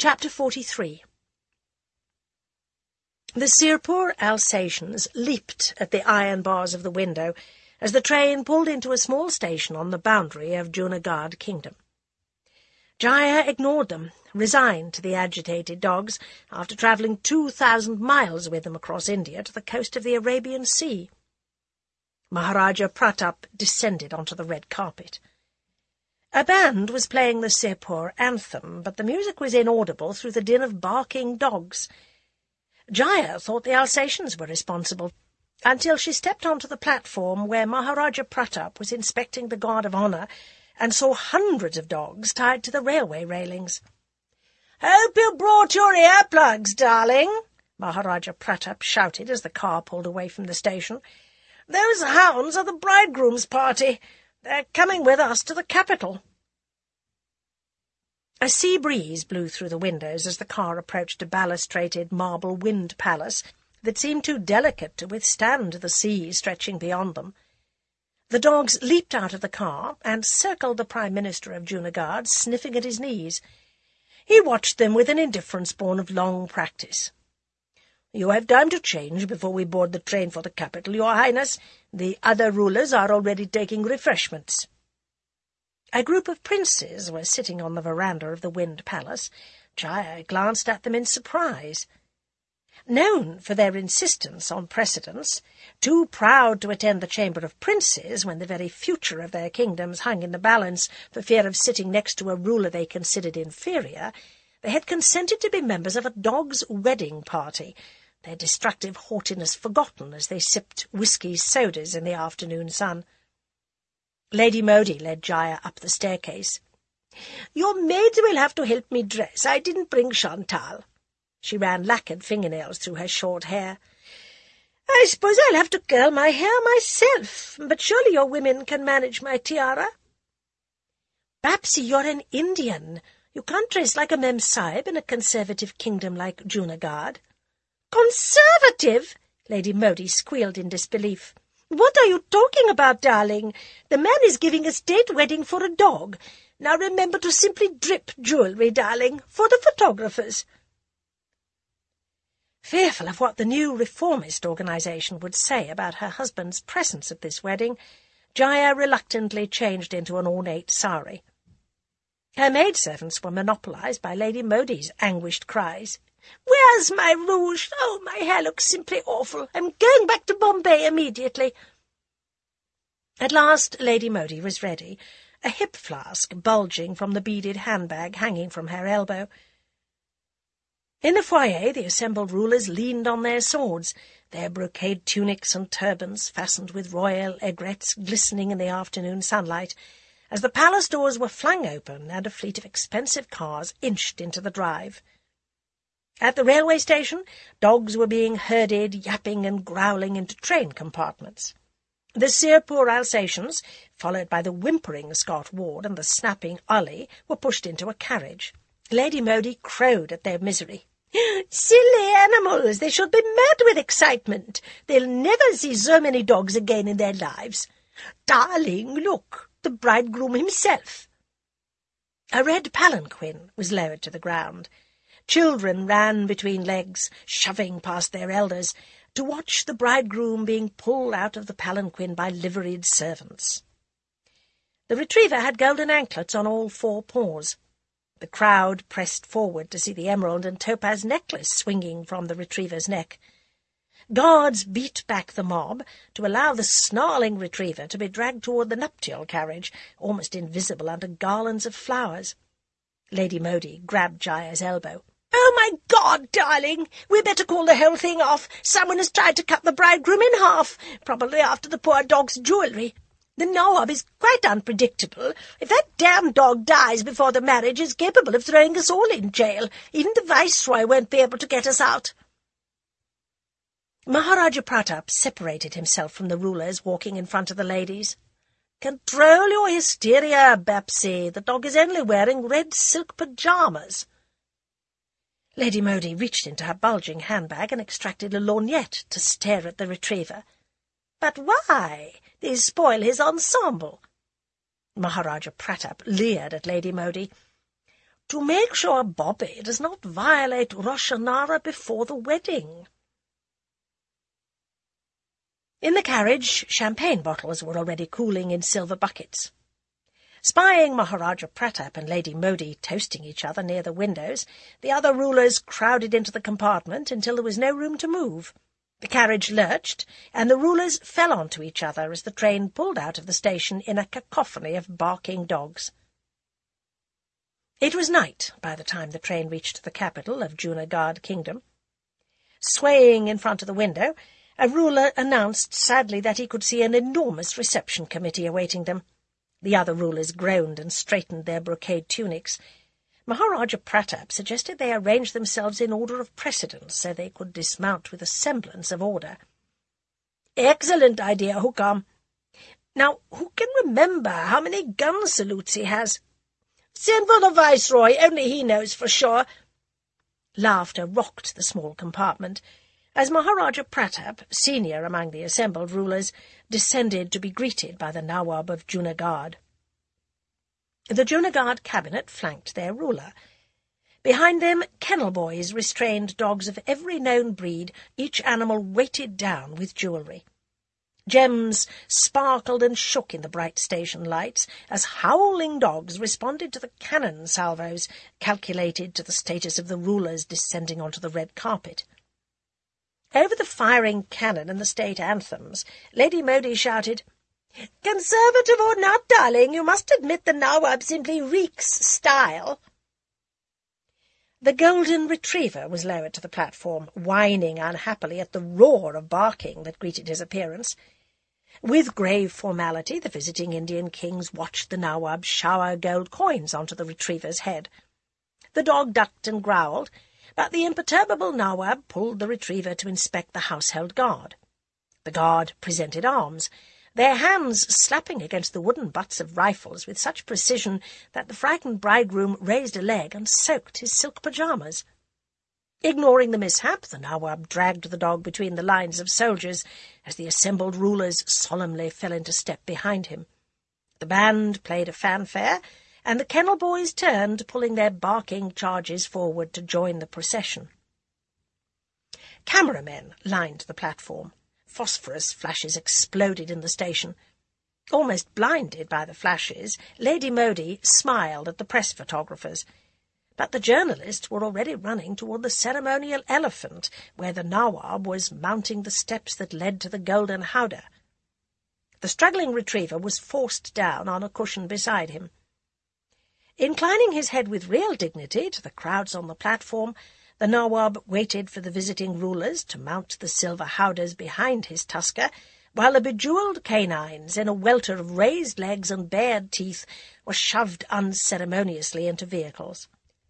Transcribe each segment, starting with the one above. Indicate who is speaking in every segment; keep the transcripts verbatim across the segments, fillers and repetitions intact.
Speaker 1: Chapter forty-three. The Sirpur Alsatians leaped at the iron bars of the window as the train pulled into a small station on the boundary of Junagadh Kingdom. Jaya ignored them, resigned to the agitated dogs, after travelling two thousand miles with them across India to the coast of the Arabian Sea. Maharaja Pratap descended onto the red carpet. A band was playing the Sirpur anthem, but the music was inaudible through the din of barking dogs. Jaya thought the Alsatians were responsible, until she stepped onto the platform where Maharaja Pratap was inspecting the guard of honour and saw hundreds of dogs tied to the railway railings. "Hope you brought your earplugs, darling," Maharaja Pratap shouted as the car pulled away from the station. "Those hounds are the bridegroom's party. They're coming with us to the capital." A sea breeze blew through the windows as the car approached a balustrated marble wind palace that seemed too delicate to withstand the sea stretching beyond them. The dogs leaped out of the car and circled the Prime Minister of Junagadh, sniffing at his knees. He watched them with an indifference born of long practice. "You have time to change before we board the train for the capital, Your Highness. The other rulers are already taking refreshments." A group of princes were sitting on the veranda of the Wind Palace. Jaya glanced at them in surprise. Known for their insistence on precedence, too proud to attend the Chamber of Princes when the very future of their kingdoms hung in the balance for fear of sitting next to a ruler they considered inferior, they had consented to be members of a dog's wedding party, their destructive haughtiness forgotten as they sipped whisky sodas in the afternoon sun. Lady Modi led Jaya up the staircase. "Your maids will have to help me dress. I didn't bring Chantal." She ran lacquered fingernails through her short hair. "I suppose I'll have to curl my hair myself, but surely your women can manage my tiara." "Babsi, you're an Indian. You can't dress like a Mem Sahib in a conservative kingdom like Junagadh." "Conservative?" Lady Modi squealed in disbelief. "What are you talking about, darling? The man is giving a state wedding for a dog. Now remember to simply drip jewellery, darling, for the photographers." Fearful of what the new reformist organisation would say about her husband's presence at this wedding, Jaya reluctantly changed into an ornate sari. Her maidservants were monopolised by Lady Modi's anguished cries. "Where's my rouge? Oh, my hair looks simply awful. I'm going back to Bombay immediately." At last Lady Modi was ready, a hip flask bulging from the beaded handbag hanging from her elbow. In the foyer the assembled rulers leaned on their swords, their brocade tunics and turbans fastened with royal aigrettes glistening in the afternoon sunlight, as the palace doors were flung open and a fleet of expensive cars inched into the drive. At the railway station, dogs were being herded, yapping and growling, into train compartments. The Sirpur Alsatians, followed by the whimpering Scott Ward and the snapping Ollie, were pushed into a carriage. Lady Modi crowed at their misery. "Silly animals! They should be mad with excitement. They'll never see so many dogs again in their lives. Darling, look, the bridegroom himself." A red palanquin was lowered to the ground. Children ran between legs, shoving past their elders, to watch the bridegroom being pulled out of the palanquin by liveried servants. The retriever had golden anklets on all four paws. The crowd pressed forward to see the emerald and topaz necklace swinging from the retriever's neck. Guards beat back the mob to allow the snarling retriever to be dragged toward the nuptial carriage, almost invisible under garlands of flowers. Lady Modi grabbed Jaya's elbow. "Oh, my God, darling! We'd better call the whole thing off. Someone has tried to cut the bridegroom in half, probably after the poor dog's jewellery. The Nawab is quite unpredictable. If that damned dog dies before the marriage, he's capable of throwing us all in jail. Even the Viceroy won't be able to get us out." Maharaja Pratap separated himself from the rulers walking in front of the ladies. "Control your hysteria, Babsi. The dog is only wearing red silk pyjamas." Lady Modi reached into her bulging handbag and extracted a lorgnette to stare at the retriever. "But why? These spoil his ensemble." Maharaja Pratap leered at Lady Modi. to make sure Bobby does not violate Rosh Hashanah before the wedding. In the carriage, champagne bottles were already cooling in silver buckets. Spying Maharaja Pratap and Lady Modi toasting each other near the windows, the other rulers crowded into the compartment until there was no room to move. The carriage lurched, and the rulers fell onto each other as the train pulled out of the station in a cacophony of barking dogs. It was night by the time the train reached the capital of Junagadh Kingdom. Swaying in front of the window, a ruler announced sadly that he could see an enormous reception committee awaiting them. The other rulers groaned and straightened their brocade tunics. Maharaja Pratap suggested they arrange themselves in order of precedence so they could dismount with a semblance of order. "Excellent idea, Hukam. Now, who can remember how many gun salutes he has?" "Send for the Viceroy, only he knows for sure." Laughter rocked the small compartment as Maharaja Pratap, senior among the assembled rulers, descended to be greeted by the Nawab of Junagadh. The Junagadh cabinet flanked their ruler. Behind them, kennel boys restrained dogs of every known breed, each animal weighted down with jewellery. Gems sparkled and shook in the bright station lights as howling dogs responded to the cannon salvos calculated to the status of the rulers descending onto the red carpet. Over the firing cannon and the state anthems, Lady Modi shouted, "Conservative or not, darling, you must admit the Nawab simply reeks style." The golden retriever was lowered to the platform, whining unhappily at the roar of barking that greeted his appearance. With grave formality, the visiting Indian kings watched the Nawab shower gold coins onto the retriever's head. The dog ducked and growled, but the imperturbable Nawab pulled the retriever to inspect the household guard. The guard presented arms, their hands slapping against the wooden butts of rifles with such precision that the frightened bridegroom raised a leg and soaked his silk pyjamas. Ignoring the mishap, the Nawab dragged the dog between the lines of soldiers as the assembled rulers solemnly fell into step behind him. The band played a fanfare, and the kennel boys turned, pulling their barking charges forward to join the procession. Cameramen lined the platform. Phosphorus flashes exploded in the station. Almost blinded by the flashes, Lady Modi smiled at the press photographers. But the journalists were already running toward the ceremonial elephant, where the Nawab was mounting the steps that led to the golden howdah. The struggling retriever was forced down on a cushion beside him. Inclining his head with real dignity to the crowds on the platform, the Nawab waited for the visiting rulers to mount the silver howdahs behind his tusker, while the bejewelled canines, in a welter of raised legs and bared teeth, were shoved unceremoniously into vehicles.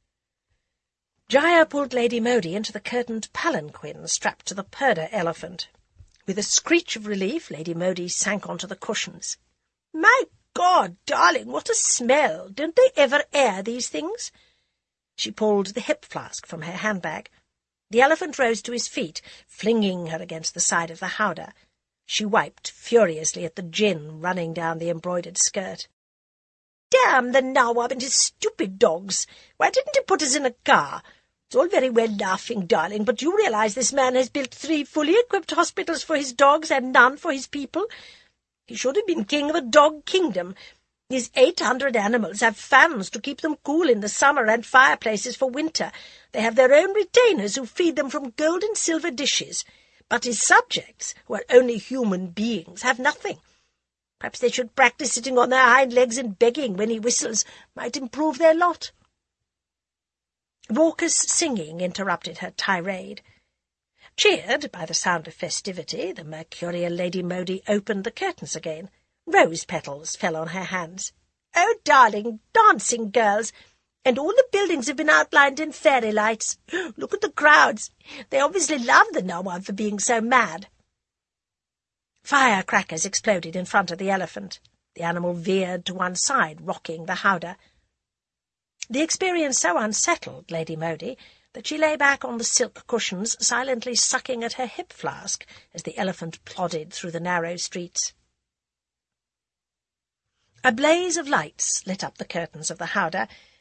Speaker 1: Jaya pulled Lady Modi into the curtained palanquin strapped to the purdah elephant. With a screech of relief, Lady Modi sank onto the cushions. "My God, darling, what a smell! Don't they ever air these things?" She pulled the hip flask from her handbag. The elephant rose to his feet, flinging her against the side of the howdah. She wiped furiously at the gin running down the embroidered skirt. "Damn the Nawab and his stupid dogs! Why didn't he put us in a car? It's all very well laughing, darling, but you realize this man has built three fully equipped hospitals for his dogs and none for his people. He should have been king of a dog kingdom. His eight hundred animals have fans to keep them cool in the summer and fireplaces for winter. They have their own retainers who feed them from gold and silver dishes. But his subjects, who are only human beings, have nothing. Perhaps they should practice sitting on their hind legs and begging when he whistles. Might improve their lot." Raucous singing interrupted her tirade. Cheered by the sound of festivity, the mercurial Lady Modi opened the curtains again. Rose petals fell on her hands. "Oh, darling, dancing girls! And all the buildings have been outlined in fairy lights. Look at the crowds. They obviously love the Nawab for being so mad." Firecrackers exploded in front of the elephant. The animal veered to one side, rocking the howdah. The experience so unsettled Lady Modi that she lay back on the silk cushions, silently sucking at her hip flask as the elephant plodded through the narrow streets. A blaze of lights lit up the curtains of the howdah,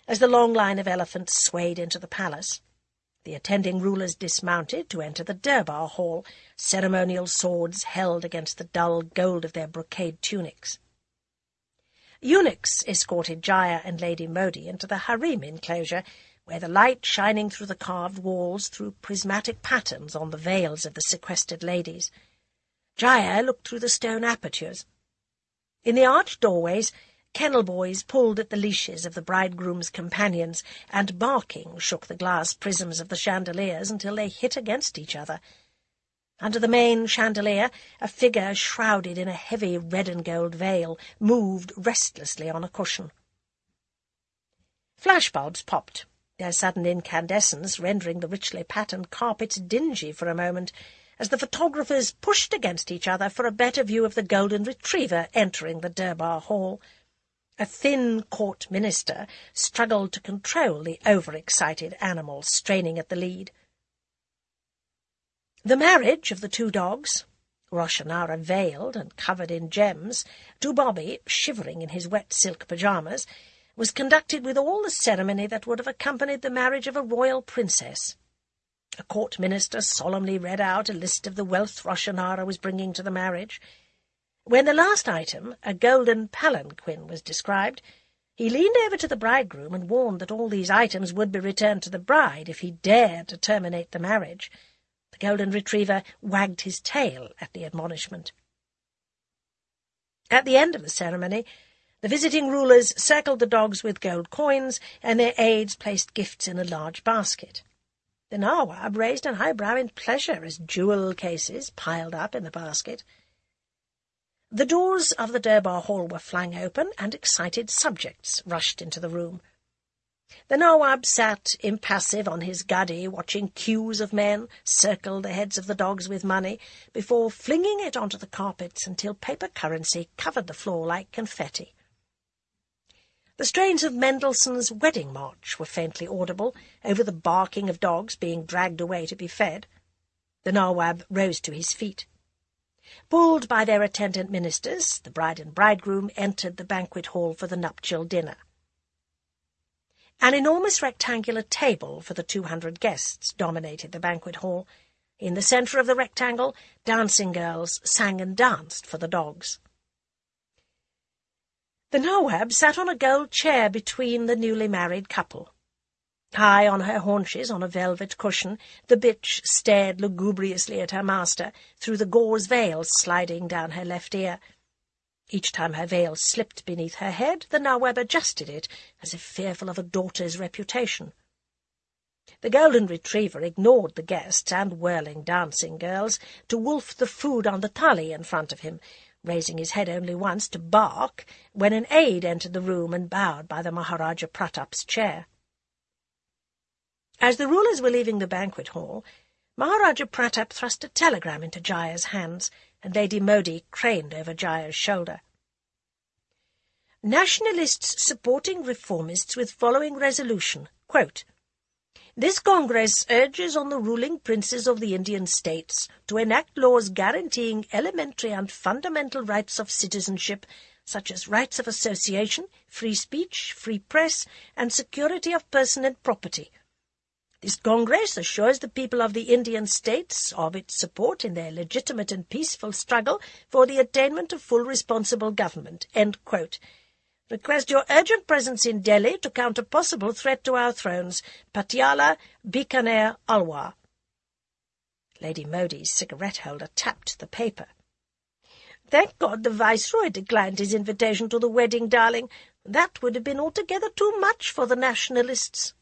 Speaker 1: as the long line of elephants swayed into the palace. The attending rulers dismounted to enter the Durbar Hall, ceremonial swords held against the dull gold of their brocade tunics. Eunuchs escorted Jaya and Lady Modi into the harem enclosure, where the light shining through the carved walls threw prismatic patterns on the veils of the sequestered ladies. Jaya looked through the stone apertures. In the arched doorways, kennel boys pulled at the leashes of the bridegroom's companions, and barking shook the glass prisms of the chandeliers until they hit against each other. Under the main chandelier, a figure shrouded in a heavy red-and-gold veil moved restlessly on a cushion. Flashbulbs popped, their sudden incandescence rendering the richly patterned carpets dingy for a moment, as the photographers pushed against each other for a better view of the golden retriever entering the Durbar Hall. A thin court minister struggled to control the overexcited animal straining at the lead. The marriage of the two dogs, Roshanara veiled and covered in gems, Dubabi shivering in his wet silk pyjamas, was conducted with all the ceremony that would have accompanied the marriage of a royal princess. A court minister solemnly read out a list of the wealth Roshanara was bringing to the marriage. When the last item, a golden palanquin, was described, he leaned over to the bridegroom and warned that all these items would be returned to the bride if he dared to terminate the marriage. The golden retriever wagged his tail at the admonishment. At the end of the ceremony, the visiting rulers circled the dogs with gold coins, and their aides placed gifts in a large basket. The Nawab raised an eyebrow in pleasure as jewel cases piled up in the basket. The doors of the Durbar Hall were flung open, and excited subjects rushed into the room. The Nawab sat impassive on his gadi, watching queues of men circle the heads of the dogs with money, before flinging it onto the carpets until paper currency covered the floor like confetti. The strains of Mendelssohn's Wedding March were faintly audible over the barking of dogs being dragged away to be fed. The Nawab rose to his feet. Pulled by their attendant ministers, the bride and bridegroom entered the banquet hall for the nuptial dinner. An enormous rectangular table for the two hundred guests dominated the banquet hall. In the centre of the rectangle, dancing girls sang and danced for the dogs. The Nawab sat on a gold chair between the newly married couple. High on her haunches, on a velvet cushion, the bitch stared lugubriously at her master through the gauze veil sliding down her left ear. Each time her veil slipped beneath her head, the Nawab adjusted it, as if fearful of a daughter's reputation. The golden retriever ignored the guests and whirling dancing girls to wolf the food on the thali in front of him, raising his head only once to bark when an aide entered the room and bowed by the Maharaja Pratap's chair. As the rulers were leaving the banquet hall, Maharaja Pratap thrust a telegram into Jaya's hands, and Lady Modi craned over Jaya's shoulder. Nationalists supporting reformists with following resolution, quote, "This Congress urges on the ruling princes of the Indian states to enact laws guaranteeing elementary and fundamental rights of citizenship, such as rights of association, free speech, free press, and security of person and property. This Congress assures the people of the Indian states of its support in their legitimate and peaceful struggle for the attainment of full responsible government." End quote. Request your urgent presence in Delhi to counter possible threat to our thrones. Patiala, Bikaner, Alwar. Lady Modi's cigarette-holder tapped the paper. "Thank God the Viceroy declined his invitation to the wedding, darling. That would have been altogether too much for the nationalists."